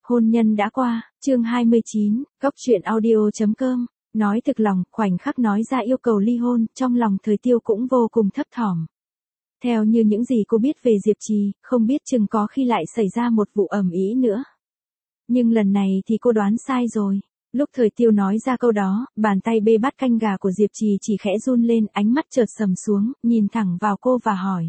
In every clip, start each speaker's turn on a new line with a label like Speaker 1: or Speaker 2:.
Speaker 1: Hôn nhân đã qua, chương 29, Góc truyện audio.com, nói thực lòng, khoảnh khắc nói ra yêu cầu ly hôn, trong lòng Thời Tiêu cũng vô cùng thấp thỏm. Theo như những gì cô biết về Diệp Trì, không biết chừng có khi lại xảy ra một vụ ầm ĩ nữa. Nhưng lần này thì cô đoán sai rồi. Lúc Thời Tiêu nói ra câu đó, bàn tay bê bát canh gà của Diệp Trì chỉ khẽ run lên, ánh mắt chợt sầm xuống, nhìn thẳng vào cô và hỏi.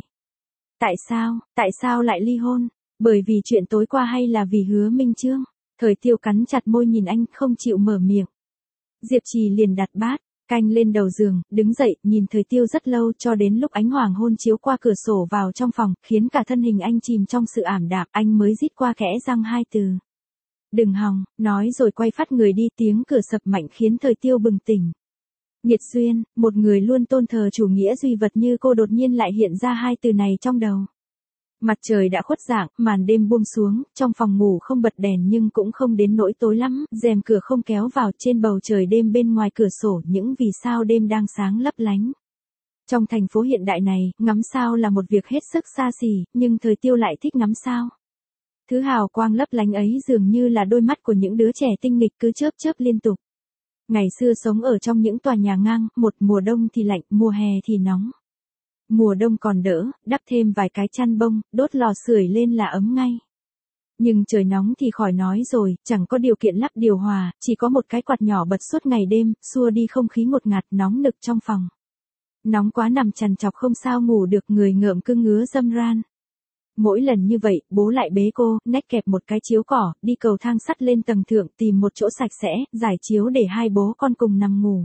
Speaker 1: Tại sao lại ly hôn? Bởi vì chuyện tối qua hay là vì Hứa Minh Chương? Thời Tiêu cắn chặt môi nhìn anh, không chịu mở miệng. Diệp Trì liền đặt bát canh lên đầu giường, đứng dậy, nhìn Thời Tiêu rất lâu cho đến lúc ánh hoàng hôn chiếu qua cửa sổ vào trong phòng, khiến cả thân hình anh chìm trong sự ảm đạm, anh mới rít qua kẽ răng hai từ. Đừng hòng, nói rồi quay phát người đi, tiếng cửa sập mạnh khiến Thời Tiêu bừng tỉnh. Nhiệt Xuyên, một người luôn tôn thờ chủ nghĩa duy vật như cô đột nhiên lại hiện ra hai từ này trong đầu. Mặt trời đã khuất dạng, màn đêm buông xuống, trong phòng ngủ không bật đèn nhưng cũng không đến nỗi tối lắm, rèm cửa không kéo vào, trên bầu trời đêm bên ngoài cửa sổ những vì sao đêm đang sáng lấp lánh. Trong thành phố hiện đại này, ngắm sao là một việc hết sức xa xỉ, nhưng Thời Tiêu lại thích ngắm sao. Thứ hào quang lấp lánh ấy dường như là đôi mắt của những đứa trẻ tinh nghịch cứ chớp chớp liên tục. Ngày xưa sống ở trong những tòa nhà ngang, một mùa đông thì lạnh, mùa hè thì nóng. Mùa đông còn đỡ, đắp thêm vài cái chăn bông, đốt lò sưởi lên là ấm ngay. Nhưng trời nóng thì khỏi nói rồi, chẳng có điều kiện lắp điều hòa, chỉ có một cái quạt nhỏ bật suốt ngày đêm, xua đi không khí ngột ngạt nóng nực trong phòng. Nóng quá nằm trằn trọc không sao ngủ được, người ngợm cứ ngứa dâm ran. Mỗi lần như vậy, bố lại bế cô, nách kẹp một cái chiếu cỏ, đi cầu thang sắt lên tầng thượng tìm một chỗ sạch sẽ, giải chiếu để hai bố con cùng nằm ngủ.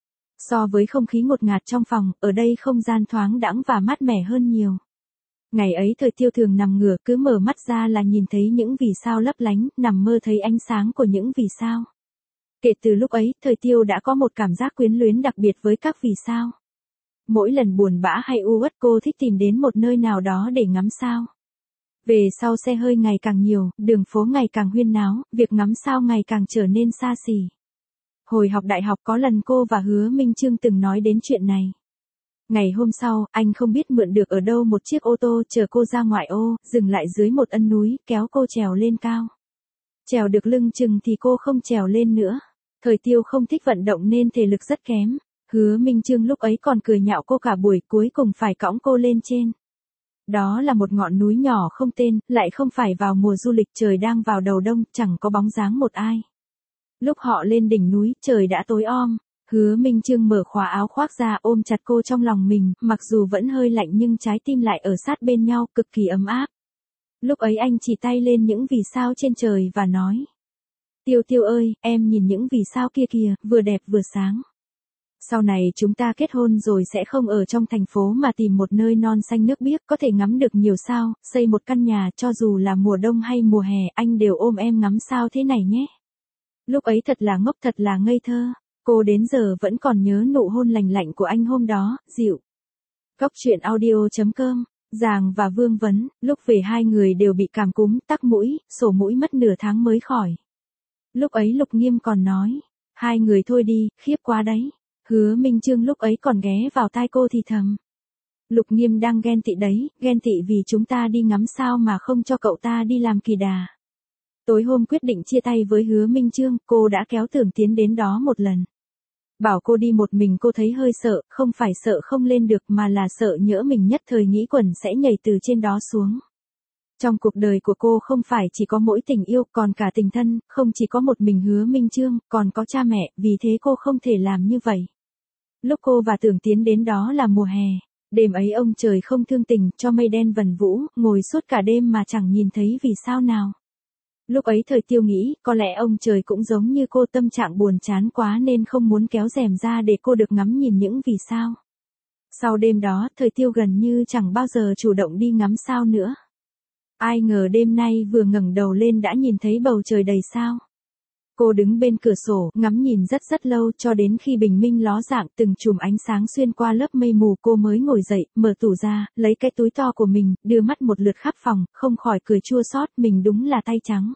Speaker 1: So với không khí ngột ngạt trong phòng, ở đây không gian thoáng đãng và mát mẻ hơn nhiều. Ngày ấy Thời Tiêu thường nằm ngửa, cứ mở mắt ra là nhìn thấy những vì sao lấp lánh, nằm mơ thấy ánh sáng của những vì sao. Kể từ lúc ấy, Thời Tiêu đã có một cảm giác quyến luyến đặc biệt với các vì sao. Mỗi lần buồn bã hay u uất cô thích tìm đến một nơi nào đó để ngắm sao. Về sau xe hơi ngày càng nhiều, đường phố ngày càng huyên náo, việc ngắm sao ngày càng trở nên xa xỉ. Hồi học đại học có lần cô và Hứa Minh Chương từng nói đến chuyện này. Ngày hôm sau, anh không biết mượn được ở đâu một chiếc ô tô chở cô ra ngoại ô, dừng lại dưới một ân núi, kéo cô trèo lên cao. Trèo được lưng chừng thì cô không trèo lên nữa. Thời Tiêu không thích vận động nên thể lực rất kém. Hứa Minh Chương lúc ấy còn cười nhạo cô cả buổi, cuối cùng phải cõng cô lên trên. Đó là một ngọn núi nhỏ không tên, lại không phải vào mùa du lịch, trời đang vào đầu đông, chẳng có bóng dáng một ai. Lúc họ lên đỉnh núi, trời đã tối om. Hứa Minh Chương mở khóa áo khoác ra, ôm chặt cô trong lòng mình, mặc dù vẫn hơi lạnh nhưng trái tim lại ở sát bên nhau, cực kỳ ấm áp. Lúc ấy anh chỉ tay lên những vì sao trên trời và nói. Tiêu Tiêu ơi, em nhìn những vì sao kia kìa, vừa đẹp vừa sáng. Sau này chúng ta kết hôn rồi sẽ không ở trong thành phố mà tìm một nơi non xanh nước biếc, có thể ngắm được nhiều sao, xây một căn nhà, cho dù là mùa đông hay mùa hè, anh đều ôm em ngắm sao thế này nhé. Lúc ấy thật là ngốc, thật là ngây thơ. Cô đến giờ vẫn còn nhớ nụ hôn lành lạnh của anh hôm đó, dịu. Góc truyện audio.com, Giàng và Vương Vấn, lúc về hai người đều bị cảm cúm, tắc mũi, sổ mũi mất nửa tháng mới khỏi. Lúc ấy Lục Nghiêm còn nói, hai người thôi đi, khiếp quá đấy. Hứa Minh Chương lúc ấy còn ghé vào tai cô thì thầm. Lục Nghiêm đang ghen tị đấy, ghen tị vì chúng ta đi ngắm sao mà không cho cậu ta đi làm kỳ đà. Tối hôm quyết định chia tay với Hứa Minh Chương, cô đã kéo Tưởng Tiến đến đó một lần. Bảo cô đi một mình cô thấy hơi sợ, không phải sợ không lên được mà là sợ nhỡ mình nhất thời nghĩ quẩn sẽ nhảy từ trên đó xuống. Trong cuộc đời của cô không phải chỉ có mỗi tình yêu, còn cả tình thân, không chỉ có một mình Hứa Minh Chương, còn có cha mẹ, vì thế cô không thể làm như vậy. Lúc cô và Tưởng Tiến đến đó là mùa hè. Đêm ấy ông trời không thương tình, cho mây đen vần vũ, ngồi suốt cả đêm mà chẳng nhìn thấy vì sao nào. Lúc ấy Thời Tiêu nghĩ, có lẽ ông trời cũng giống như cô, tâm trạng buồn chán quá nên không muốn kéo rèm ra để cô được ngắm nhìn những vì sao. Sau đêm đó, Thời Tiêu gần như chẳng bao giờ chủ động đi ngắm sao nữa. Ai ngờ đêm nay vừa ngẩng đầu lên đã nhìn thấy bầu trời đầy sao. Cô đứng bên cửa sổ, ngắm nhìn rất lâu cho đến khi bình minh ló dạng, từng chùm ánh sáng xuyên qua lớp mây mù, cô mới ngồi dậy, mở tủ ra, lấy cái túi to của mình, đưa mắt một lượt khắp phòng, không khỏi cười chua xót, mình đúng là tay trắng.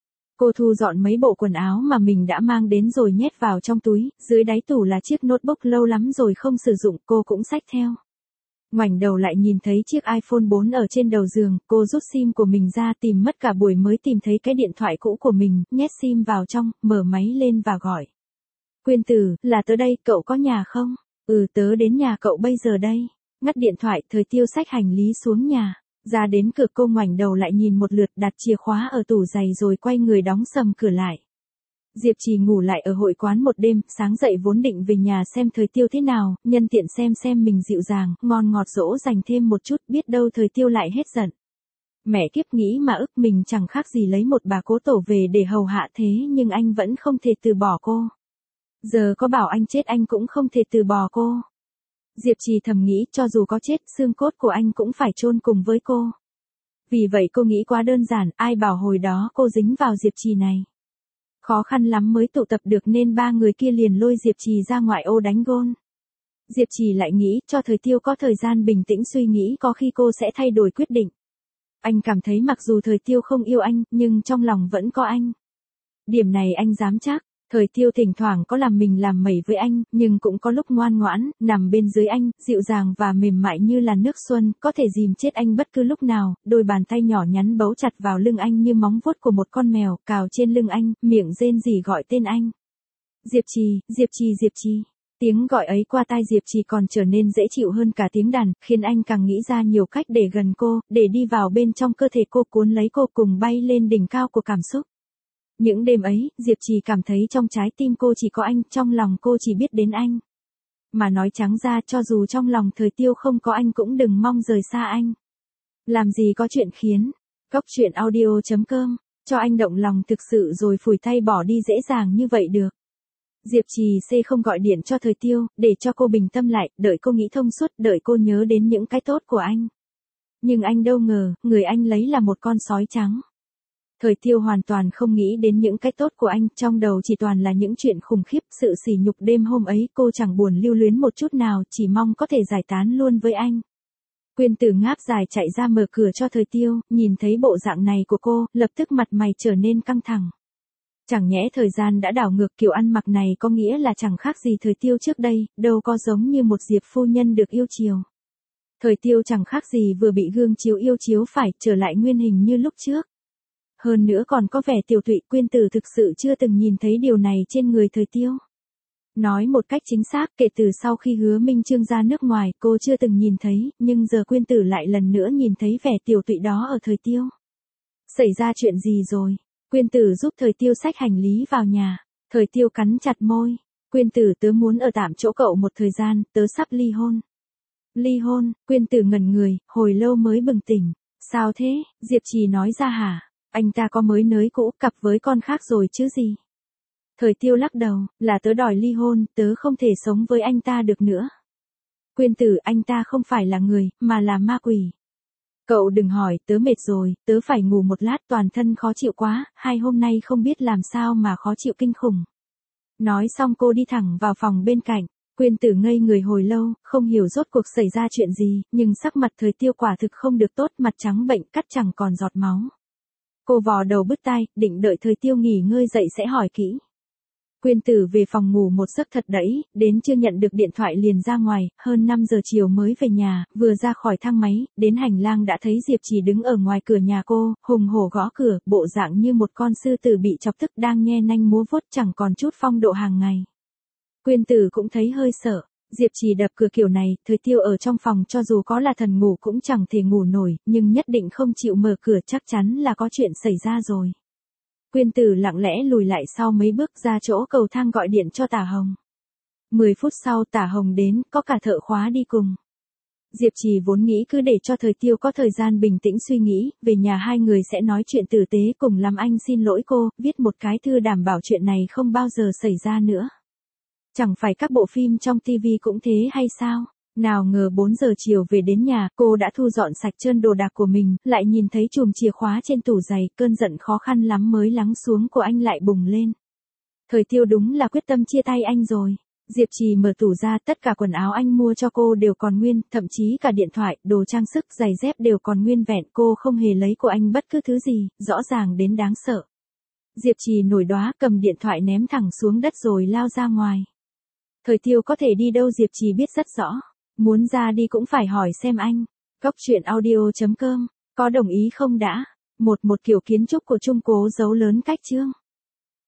Speaker 1: Cô thu dọn mấy bộ quần áo mà mình đã mang đến rồi nhét vào trong túi, dưới đáy tủ là chiếc notebook lâu lắm rồi không sử dụng, cô cũng xách theo. Ngoảnh đầu lại nhìn thấy chiếc iPhone 4 ở trên đầu giường, cô rút sim của mình ra tìm mất cả buổi mới tìm thấy cái điện thoại cũ của mình, nhét sim vào trong, mở máy lên và gọi. Quyên Tử, là tớ đây, cậu có nhà không? Ừ, tớ đến nhà cậu bây giờ đây. Ngắt điện thoại, Thời Tiêu xách hành lý xuống nhà. Ra đến cửa cô ngoảnh đầu lại nhìn một lượt, đặt chìa khóa ở tủ giày rồi quay người đóng sầm cửa lại. Diệp Trì ngủ lại ở hội quán một đêm, sáng dậy vốn định về nhà xem Thời Tiêu thế nào, nhân tiện xem mình dịu dàng, ngon ngọt dỗ dành thêm một chút, biết đâu Thời Tiêu lại hết giận. Mẹ kiếp, nghĩ mà ức, mình chẳng khác gì lấy một bà cố tổ về để hầu hạ thế nhưng anh vẫn không thể từ bỏ cô. Giờ có bảo anh chết anh cũng không thể từ bỏ cô. Diệp Trì thầm nghĩ, cho dù có chết, xương cốt của anh cũng phải chôn cùng với cô. Vì vậy cô nghĩ quá đơn giản, ai bảo hồi đó cô dính vào Diệp Trì này. Khó khăn lắm mới tụ tập được nên ba người kia liền lôi Diệp Trì ra ngoại ô đánh gôn. Diệp Trì lại nghĩ, cho Thời Tiêu có thời gian bình tĩnh suy nghĩ, có khi cô sẽ thay đổi quyết định. Anh cảm thấy mặc dù Thời Tiêu không yêu anh, nhưng trong lòng vẫn có anh. Điểm này anh dám chắc. Thời Tiêu thỉnh thoảng có làm mình làm mẩy với anh, nhưng cũng có lúc ngoan ngoãn, nằm bên dưới anh, dịu dàng và mềm mại như là nước xuân, có thể dìm chết anh bất cứ lúc nào, đôi bàn tay nhỏ nhắn bấu chặt vào lưng anh như móng vuốt của một con mèo, cào trên lưng anh, miệng rên rỉ gọi tên anh. Diệp Trì, Diệp Trì, Diệp Trì. Tiếng gọi ấy qua tai Diệp Trì còn trở nên dễ chịu hơn cả tiếng đàn, khiến anh càng nghĩ ra nhiều cách để gần cô, để đi vào bên trong cơ thể cô, cuốn lấy cô cùng bay lên đỉnh cao của cảm xúc. Những đêm ấy, Diệp Trì cảm thấy trong trái tim cô chỉ có anh, trong lòng cô chỉ biết đến anh. Mà nói trắng ra, cho dù trong lòng Thời Tiêu không có anh cũng đừng mong rời xa anh. Làm gì có chuyện khiến Cóc Truyện Audio.com cho anh động lòng thực sự rồi phủi tay bỏ đi dễ dàng như vậy được. Diệp Trì không gọi điện cho Thời Tiêu, để cho cô bình tâm lại, đợi cô nghĩ thông suốt, đợi cô nhớ đến những cái tốt của anh. Nhưng anh đâu ngờ, người anh lấy là một con sói trắng. Thời Tiêu hoàn toàn không nghĩ đến những cái tốt của anh, trong đầu chỉ toàn là những chuyện khủng khiếp, sự sỉ nhục đêm hôm ấy, cô chẳng buồn lưu luyến một chút nào, chỉ mong có thể giải tán luôn với anh. Quyên Tử ngáp dài chạy ra mở cửa cho Thời Tiêu, nhìn thấy bộ dạng này của cô, lập tức mặt mày trở nên căng thẳng. Chẳng nhẽ thời gian đã đảo ngược, kiểu ăn mặc này có nghĩa là chẳng khác gì Thời Tiêu trước đây, đâu có giống như một Diệp phu nhân được yêu chiều. Thời Tiêu chẳng khác gì vừa bị gương chiếu yêu chiếu phải, trở lại nguyên hình như lúc trước. Hơn nữa còn có vẻ tiểu tụy, Quyên Tử thực sự chưa từng nhìn thấy điều này trên người Thời Tiêu. Nói một cách chính xác, kể từ sau khi Hứa Minh Chương ra nước ngoài, cô chưa từng nhìn thấy, nhưng giờ Quyên Tử lại lần nữa nhìn thấy vẻ tiểu tụy đó ở Thời Tiêu. Xảy ra chuyện gì rồi? Quyên Tử giúp Thời Tiêu xách hành lý vào nhà. Thời Tiêu cắn chặt môi. Quyên Tử, tớ muốn ở tạm chỗ cậu một thời gian, tớ sắp ly hôn. Ly hôn? Quyên Tử ngẩn người, hồi lâu mới bừng tỉnh. Sao thế? Diệp Trì nói ra hả? Anh ta có mới nới cũ, cặp với con khác rồi chứ gì? Thời Tiêu lắc đầu, là tớ đòi ly hôn, tớ không thể sống với anh ta được nữa. Quyên Tử, anh ta không phải là người, mà là ma quỷ. Cậu đừng hỏi, tớ mệt rồi, tớ phải ngủ một lát, toàn thân khó chịu quá, 2 hôm nay không biết làm sao mà khó chịu kinh khủng. Nói xong cô đi thẳng vào phòng bên cạnh. Quyên Tử ngây người hồi lâu, không hiểu rốt cuộc xảy ra chuyện gì, nhưng sắc mặt Thời Tiêu quả thực không được tốt, mặt trắng bệnh, cắt chẳng còn giọt máu. Cô vò đầu bứt tai, định đợi Thời Tiêu nghỉ ngơi dậy sẽ hỏi kỹ. Quyên Tử về phòng ngủ một giấc thật đẫy, đến chưa nhận được điện thoại liền ra ngoài, hơn 5 giờ chiều mới về nhà, vừa ra khỏi thang máy, đến hành lang đã thấy Diệp Trì đứng ở ngoài cửa nhà cô, hùng hổ gõ cửa, bộ dạng như một con sư tử bị chọc tức đang nhe nanh múa vuốt, chẳng còn chút phong độ hàng ngày. Quyên Tử cũng thấy hơi sợ. Diệp Trì đập cửa kiểu này, Thời Tiêu ở trong phòng cho dù có là thần ngủ cũng chẳng thể ngủ nổi, nhưng nhất định không chịu mở cửa, chắc chắn là có chuyện xảy ra rồi. Quyên Tử lặng lẽ lùi lại sau mấy bước ra chỗ cầu thang gọi điện cho Tả Hồng. 10 phút sau Tả Hồng đến, có cả thợ khóa đi cùng. Diệp Trì vốn nghĩ cứ để cho Thời Tiêu có thời gian bình tĩnh suy nghĩ, về nhà hai người sẽ nói chuyện tử tế, cùng làm anh xin lỗi cô, viết một cái thư đảm bảo chuyện này không bao giờ xảy ra nữa. Chẳng phải các bộ phim trong TV cũng thế hay sao? Nào ngờ 4 giờ chiều về đến nhà, cô đã thu dọn sạch trơn đồ đạc của mình, lại nhìn thấy chùm chìa khóa trên tủ giày, cơn giận khó khăn lắm mới lắng xuống của anh lại bùng lên. Thời Tiêu đúng là quyết tâm chia tay anh rồi. Diệp Trì mở tủ ra, tất cả quần áo anh mua cho cô đều còn nguyên, thậm chí cả điện thoại, đồ trang sức, giày dép đều còn nguyên vẹn, cô không hề lấy của anh bất cứ thứ gì, rõ ràng đến đáng sợ. Diệp Trì nổi đoá, cầm điện thoại ném thẳng xuống đất rồi lao ra ngoài. Thời Tiêu có thể đi đâu Diệp Trì biết rất rõ. Muốn ra đi cũng phải hỏi xem anh. Cốc truyện audio.com có đồng ý không đã? Một kiểu kiến trúc của Trung Cố dấu lớn cách Chương.